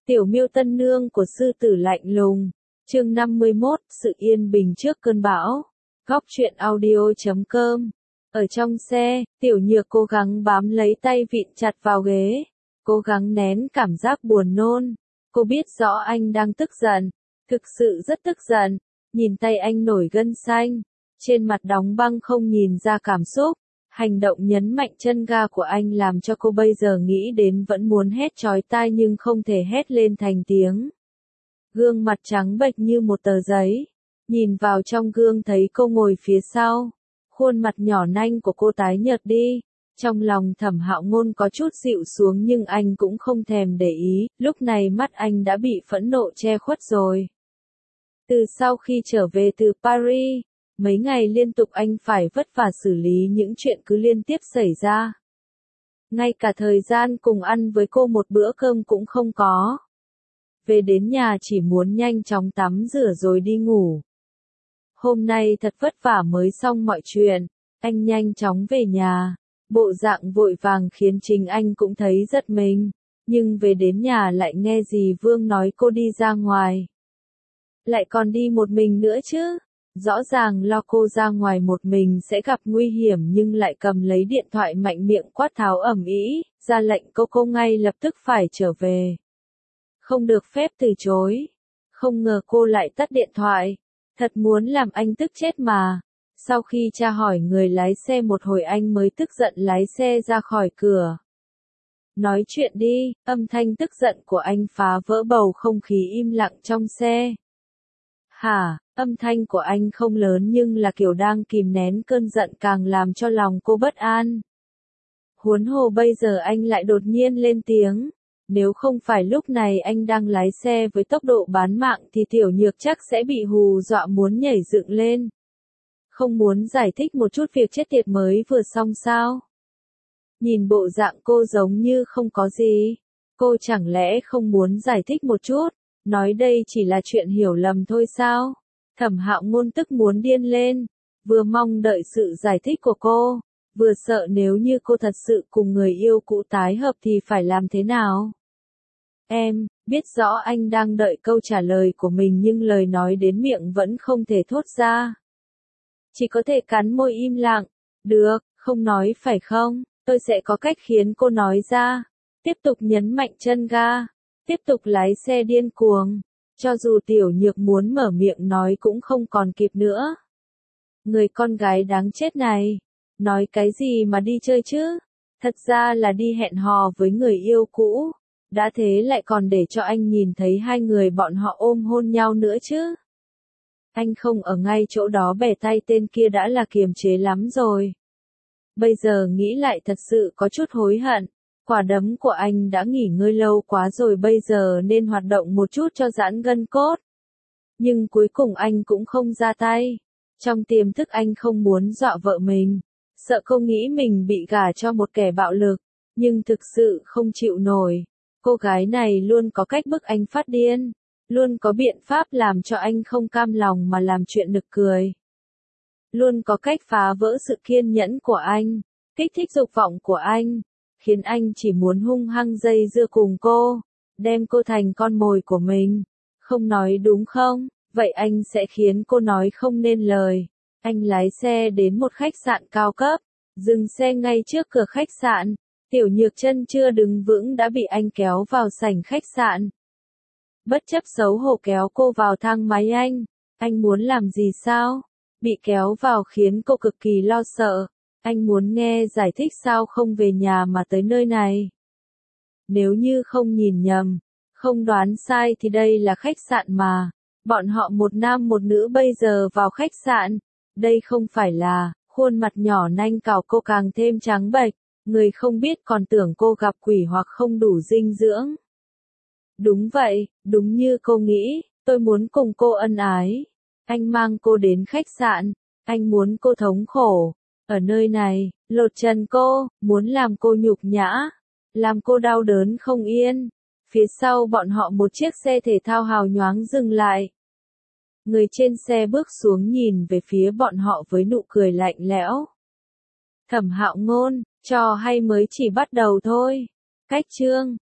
Tiểu Miêu tân nương của sư tử lạnh lùng. Chương 51, sự yên bình trước cơn bão. Góc truyện audio.com. Ở trong xe, Tiểu Nhược cố gắng bám lấy tay vịn chặt vào ghế, cố gắng nén cảm giác buồn nôn. Cô biết rõ anh đang tức giận, thực sự rất tức giận. Nhìn tay anh nổi gân xanh, trên mặt đóng băng không nhìn ra cảm xúc. Hành động nhấn mạnh chân ga của anh làm cho cô bây giờ nghĩ đến vẫn muốn hét chói tai nhưng không thể hét lên thành tiếng. Gương mặt trắng bệch như một tờ giấy. Nhìn vào trong gương thấy cô ngồi phía sau. Khuôn mặt nhỏ nanh của cô tái nhợt đi. Trong lòng Thẩm Hạo Ngôn có chút dịu xuống nhưng anh cũng không thèm để ý. Lúc này mắt anh đã bị phẫn nộ che khuất rồi. Từ sau khi trở về từ Paris, mấy ngày liên tục anh phải vất vả xử lý những chuyện cứ liên tiếp xảy ra. Ngay cả thời gian cùng ăn với cô một bữa cơm cũng không có. Về đến nhà chỉ muốn nhanh chóng tắm rửa rồi đi ngủ. Hôm nay thật vất vả mới xong mọi chuyện, anh nhanh chóng về nhà. Bộ dạng vội vàng khiến chính anh cũng thấy giật mình. Nhưng về đến nhà lại nghe dì Vương nói cô đi ra ngoài. Lại còn đi một mình nữa chứ. Rõ ràng lo cô ra ngoài một mình sẽ gặp nguy hiểm nhưng lại cầm lấy điện thoại mạnh miệng quát tháo ầm ĩ, ra lệnh cô ngay lập tức phải trở về. Không được phép từ chối. Không ngờ cô lại tắt điện thoại. Thật muốn làm anh tức chết mà. Sau khi tra hỏi người lái xe một hồi anh mới tức giận lái xe ra khỏi cửa. Nói chuyện đi, âm thanh tức giận của anh phá vỡ bầu không khí im lặng trong xe. Hả, âm thanh của anh không lớn nhưng là kiểu đang kìm nén cơn giận càng làm cho lòng cô bất an. Huống hồ bây giờ anh lại đột nhiên lên tiếng. Nếu không phải lúc này anh đang lái xe với tốc độ bán mạng thì Tiểu Nhược chắc sẽ bị hù dọa muốn nhảy dựng lên. Không muốn giải thích một chút việc chết tiệt mới vừa xong sao? Nhìn bộ dạng cô giống như không có gì. Cô chẳng lẽ không muốn giải thích một chút? Nói đây chỉ là chuyện hiểu lầm thôi sao? Thẩm Hạo Ngôn tức muốn điên lên. Vừa mong đợi sự giải thích của cô. Vừa sợ nếu như cô thật sự cùng người yêu cũ tái hợp thì phải làm thế nào? Em, biết rõ anh đang đợi câu trả lời của mình nhưng lời nói đến miệng vẫn không thể thốt ra. Chỉ có thể cắn môi im lặng. Được, không nói phải không? Tôi sẽ có cách khiến cô nói ra. Tiếp tục nhấn mạnh chân ga. Tiếp tục lái xe điên cuồng. Cho dù Tiểu Nhược muốn mở miệng nói cũng không còn kịp nữa. Người con gái đáng chết này. Nói cái gì mà đi chơi chứ? Thật ra là đi hẹn hò với người yêu cũ. Đã thế lại còn để cho anh nhìn thấy hai người bọn họ ôm hôn nhau nữa chứ. Anh không ở ngay chỗ đó bẻ tay tên kia đã là kiềm chế lắm rồi. Bây giờ nghĩ lại thật sự có chút hối hận. Quả đấm của anh đã nghỉ ngơi lâu quá rồi bây giờ nên hoạt động một chút cho giãn gân cốt. Nhưng cuối cùng anh cũng không ra tay. Trong tiềm thức anh không muốn dọa vợ mình. Sợ cô nghĩ mình bị gả cho một kẻ bạo lực. Nhưng thực sự không chịu nổi. Cô gái này luôn có cách bức anh phát điên. Luôn có biện pháp làm cho anh không cam lòng mà làm chuyện nực cười. Luôn có cách phá vỡ sự kiên nhẫn của anh. Kích thích dục vọng của anh. Khiến anh chỉ muốn hung hăng dây dưa cùng cô. Đem cô thành con mồi của mình. Không nói đúng không? Vậy anh sẽ khiến cô nói không nên lời. Anh lái xe đến một khách sạn cao cấp. Dừng xe ngay trước cửa khách sạn. Tiểu Nhược chân chưa đứng vững đã bị anh kéo vào sảnh khách sạn. Bất chấp xấu hổ kéo cô vào thang máy anh. Anh muốn làm gì sao? Bị kéo vào khiến cô cực kỳ lo sợ. Anh muốn nghe giải thích sao không về nhà mà tới nơi này. Nếu như không nhìn nhầm, không đoán sai thì đây là khách sạn mà. Bọn họ một nam một nữ bây giờ vào khách sạn. Đây không phải là, khuôn mặt nhỏ nanh cào cô càng thêm trắng bệch. Người không biết còn tưởng cô gặp quỷ hoặc không đủ dinh dưỡng. Đúng vậy, đúng như cô nghĩ, tôi muốn cùng cô ân ái. Anh mang cô đến khách sạn, anh muốn cô thống khổ. Ở nơi này, lột trần cô, muốn làm cô nhục nhã, làm cô đau đớn không yên. Phía sau bọn họ một chiếc xe thể thao hào nhoáng dừng lại. Người trên xe bước xuống nhìn về phía bọn họ với nụ cười lạnh lẽo. Thẩm Hạo Ngôn, trò hay mới chỉ bắt đầu thôi. Cách chương